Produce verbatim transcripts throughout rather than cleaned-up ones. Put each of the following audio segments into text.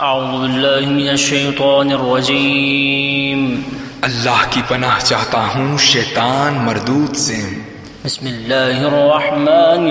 اعوذ باللہ من الشیطان الرجیم، اللہ کی پناہ چاہتا ہوں شیطان مردود سے۔ بسم اللہ الرحمن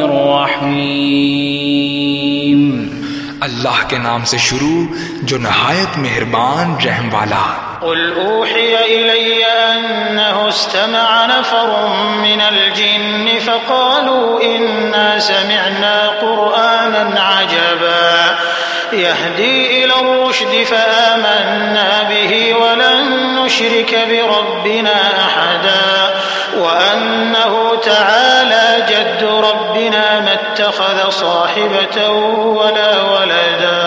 الرحیم، اللہ کے نام سے شروع جو نہایت مہربان رحم والا۔ قل اوحی الی انہ استمع نفر من الجن فقالوا انا سمعنا قرآنا عجبا يهدي إلى الرشد فآمنا به ولن نشرك بربنا أحدا وأنه تعالى جد ربنا ما اتخذ صاحبة ولا ولدا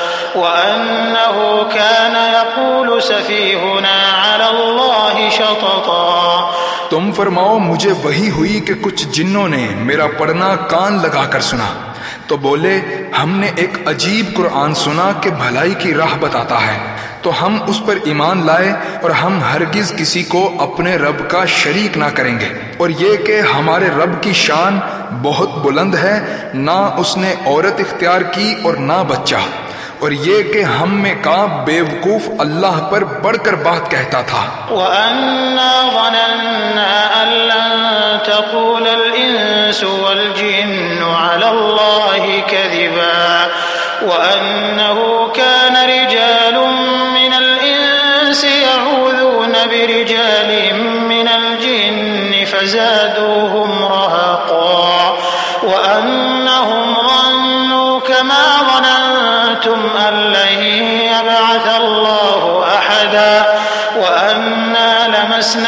وأنه كان يقول سفيهنا على الله شططا۔ تم فرماؤ مجھے وحی ہوئی کہ کچھ جنوں نے میرا پڑھنا کان لگا کر سنا تو بولے ہم نے ایک عجیب قرآن سنا کہ بھلائی کی راہ بتاتا ہے، تو ہم اس پر ایمان لائے اور ہم ہرگز کسی کو اپنے رب کا شریک نہ کریں گے، اور یہ کہ ہمارے رب کی شان بہت بلند ہے، نہ اس نے عورت اختیار کی اور نہ بچہ، اور یہ کہ ہم میں کا بیوقوف اللہ پر بڑھ کر بات کہتا تھا۔ وَأَنَّا ظَنَنَّا أَن لَّن تَقُولَ الْإِنسُ وَالْجِنُّ عَلَى اللَّهِ كَذِبًا وَأَنَّهُ كَانَ رِجَالٌ مِّنَ الْإِنسِ يَعُوذُونَ بِرِجَالٍ مِّنَ الْجِنِّ فَزَادُوهُمْ رَهَقًا وَأَنَّهُمْ ظَنُّوا كَمَا ظَنَنتُمْ أَن لَّن يَبْعَثَ اللَّهُ أَحَدًا وَأَنَّا لَمَسْنَا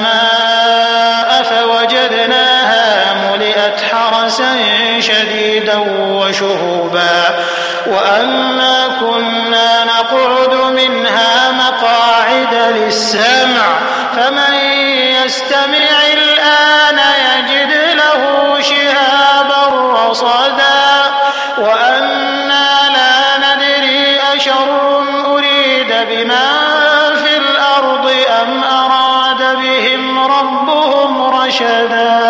السَّمَاءَ فَوَجَدْنَاهَا مُلِئَتْ حَرَسًا شَدِيدًا وَشُهُبًا وَأَنَّا كُنَّا نَقْعُدُ مِنْهَا مَقَاعِدَ لِلسَّمْعِ فَمَن يَسْتَمِعِ الْآنَ يَجِدْ لَهُ شِهَابًا رَّصَدًا وَأَنَّا لَا نَدْرِي أَشَرٌ أُرِيدَ بِمَن فِي الْأَرْضِ أَمْ أَرَادَ بِهِمْ رَبُّهُمْ رَشَدًا۔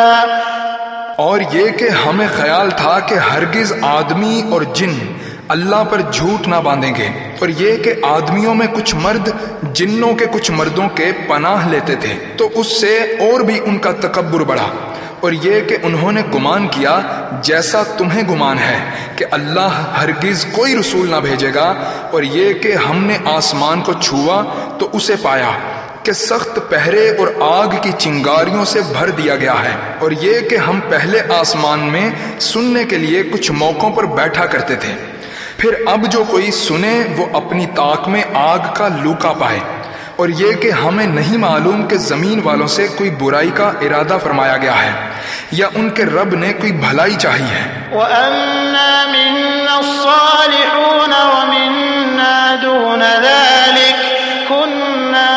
اور یہ کہ ہمیں خیال تھا کہ ہرگز آدمی اور جن اللہ پر جھوٹ نہ باندھیں گے، اور یہ کہ آدمیوں میں کچھ مرد جنوں کے کچھ مردوں کے پناہ لیتے تھے، تو اس سے اور بھی ان کا تکبر بڑھا، اور یہ کہ انہوں نے گمان کیا جیسا تمہیں گمان ہے کہ اللہ ہرگز کوئی رسول نہ بھیجے گا، اور یہ کہ ہم نے آسمان کو چھوا تو اسے پایا کہ سخت پہرے اور آگ کی چنگاریوں سے بھر دیا گیا ہے، اور یہ کہ ہم پہلے آسمان میں سننے کے لیے کچھ موقعوں پر بیٹھا کرتے تھے، پھر اب جو کوئی سنے وہ اپنی طاق میں آگ کا لوکا پائے، اور یہ کہ ہمیں نہیں معلوم کہ زمین والوں سے کوئی برائی کا ارادہ فرمایا گیا ہے یا ان کے رب نے کوئی بھلائی چاہی ہے۔ وَأَنَّا مِنَّا الصَّالِحُونَ وَمِنَّا دُونَ ذَلِكَ كُنَّا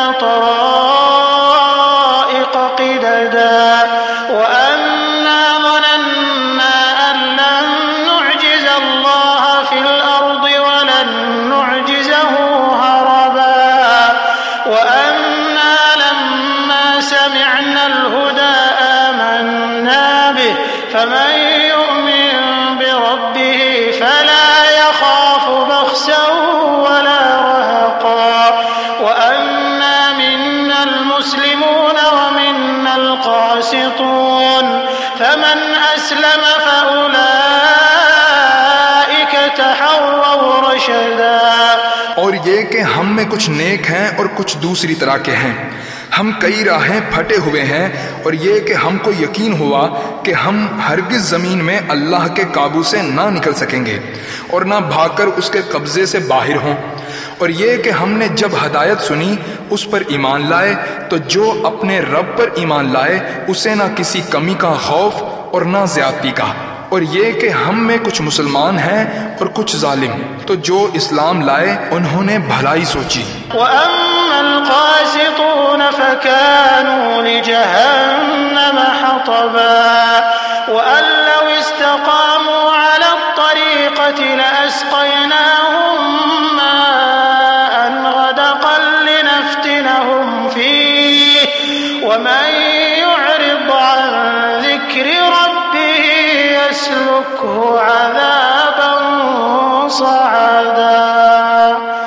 طَرَائِقَ قِدَدًا وَأَنَّا ظَنَنَّا أَن لَّن نُّعْجِزَ اللَّهَ فِي الْأَرْضِ وَلَن نُّعْجِزَهُ هَرَبًا وَأَنَّا لَمَّا سَمِعْنَا الْهُدَىٰ آمَنَّا بِهِ فَمَن يُؤْمِن بِرَبِّهِ فَلَا يَخَافُ بَخْسًا وَلَا رَهَقًا وَأَنَّا مِنَّا الْمُسْلِمُونَ وَمِنَّا الْقَاسِطُونَ فَمَنْ أَسْلَمَ فَأُولَٰئِكَ تَحَرَّوْا رَشَدًا۔ اور یہ کہ ہم میں کچھ نیک ہیں اور کچھ دوسری طرح کے ہیں، ہم کئی راہیں پھٹے ہوئے ہیں، اور یہ کہ ہم کو یقین ہوا کہ ہم ہرگز زمین میں اللہ کے قابو سے نہ نکل سکیں گے اور نہ بھاگ کر اس کے قبضے سے باہر ہوں، اور یہ کہ ہم نے جب ہدایت سنی اس پر ایمان لائے، تو جو اپنے رب پر ایمان لائے اسے نہ کسی کمی کا خوف اور نہ زیادتی کا، اور یہ کہ ہم میں کچھ مسلمان ہیں اور کچھ ظالم، تو جو اسلام لائے انہوں نے بھلائی سوچی۔ وَأَمَّا الْقَاسِطُونَ فَكَانُوا لِجَهَنَّمَ حَطَبًا وَأَن لَّوْ اسْتَقَامُوا عَلَى الطَّرِيقَةِ لَأَسْقَيْنَاهُم مَّاءً غَدَقًا لِّنَفْتِنَهُمْ فِيهِ وَمَن يُعْرِضْ عَن ذِكْرِ رَبِّهِ يَسْلُكْهُ عَذَابًا صَعَدًا۔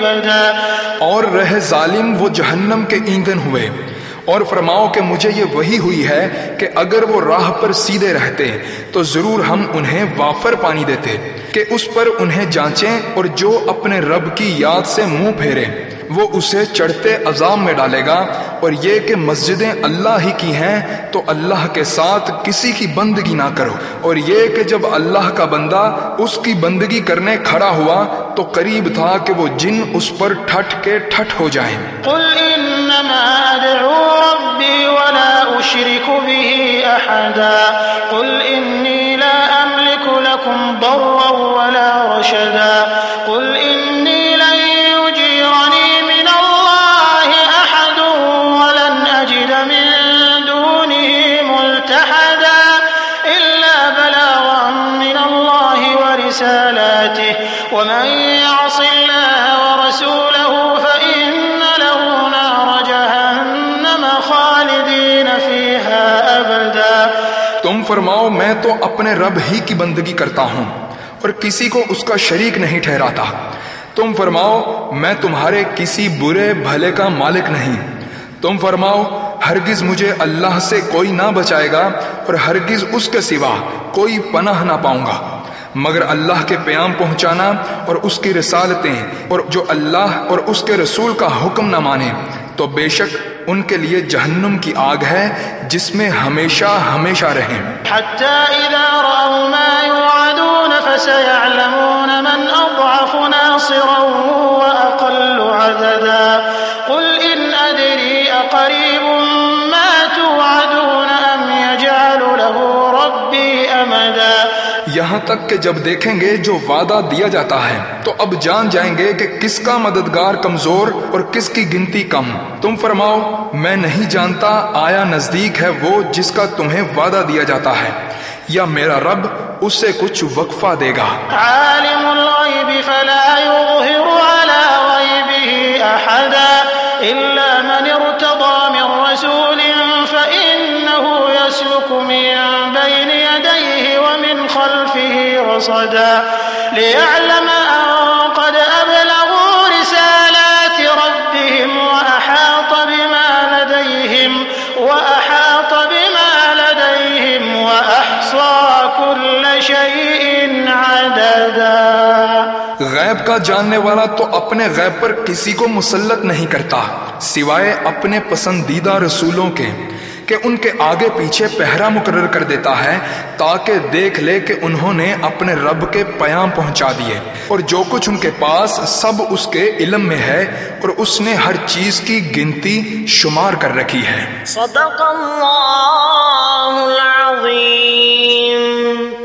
أبدا اور رہ ظالم وہ جہنم کے ایندھن ہوئے، اور فرماؤ کہ مجھے یہ وحی ہوئی ہے کہ اگر وہ راہ پر سیدھے رہتے تو ضرور ہم انہیں وافر پانی دیتے کہ اس پر انہیں جانچیں، اور جو اپنے رب کی یاد سے منہ پھیرے وہ اسے چڑھتے عذاب میں ڈالے گا۔ اور یہ کہ مسجدیں اللہ ہی کی ہیں تو اللہ کے ساتھ کسی کی بندگی نہ کرو، اور یہ کہ جب اللہ کا بندہ اس کی بندگی کرنے کھڑا ہوا تو قریب تھا کہ وہ جن اس پر ٹھٹ کے ٹھٹ ہو جائیں۔ قل انما ادعو ربی ولا اشرک به احدا قل انی لا املک لکم ضرا ولا رشدا قل انی لن یجیرنی من اللہ احد ولن اجد من دونه ملتحدا الا بلاغا من اللہ ورسالاته ومن يعص الله ورسوله فإن له نار جهنم خالدين فيها أبدا۔ تم فرماؤ میں تو اپنے رب ہی کی بندگی کرتا ہوں اور کسی کو اس کا شریک نہیں ٹھہراتا۔ تم فرماؤ میں تمہارے کسی برے بھلے کا مالک نہیں۔ تم فرماؤ ہرگز مجھے اللہ سے کوئی نہ بچائے گا اور ہرگز اس کے سوا کوئی پناہ نہ پاؤں گا مگر اللہ کے پیام پہنچانا اور اس کی رسالتیں، اور جو اللہ اور اس کے رسول کا حکم نہ مانے تو بے شک ان کے لیے جہنم کی آگ ہے جس میں ہمیشہ ہمیشہ رہیں۔ حتى إذا رأوا ما يوعدون فسيعلمون من أضعف ناصرا وأقل عددا قل إن أدري أقريب ما توعدون أم يجعل له ربي أمدا۔ یہاں تک کہ جب دیکھیں گے جو وعدہ دیا جاتا ہے تو اب جان جائیں گے کہ کس کا مددگار کمزور اور کس کی گنتی کم۔ تم فرماؤ میں نہیں جانتا آیا نزدیک ہے وہ جس کا تمہیں وعدہ دیا جاتا ہے یا میرا رب اس سے کچھ وقفہ دے گا۔ عالم الغیب فلا یظہر علی غیبہ احدا الا من ارتضى من رسول فإنه يسلك من بين يديه ومن خلفه رصدا ليعلم أن قد أبلغوا رسالات ربهم وأحاط بما لديهم وأحاط بما لديهم وأحصى كل شيء عددا۔ غیب کا جاننے والا تو اپنے غیب پر کسی کو مسلط نہیں کرتا سوائے اپنے پسندیدہ رسولوں کے کہ ان کے آگے پیچھے پہرا مقرر کر دیتا ہے تاکہ دیکھ لے کہ انہوں نے اپنے رب کے پیام پہنچا دیے، اور جو کچھ ان کے پاس سب اس کے علم میں ہے اور اس نے ہر چیز کی گنتی شمار کر رکھی ہے۔ صدق اللہ العظیم۔